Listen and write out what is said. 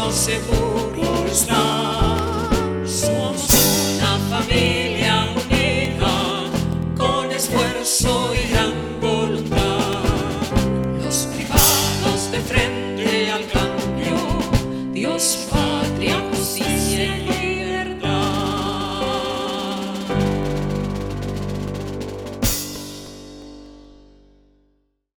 seguro está. Somos una familia unida, con esfuerzo y gran voluntad. Los privados de frente al cambio, Dios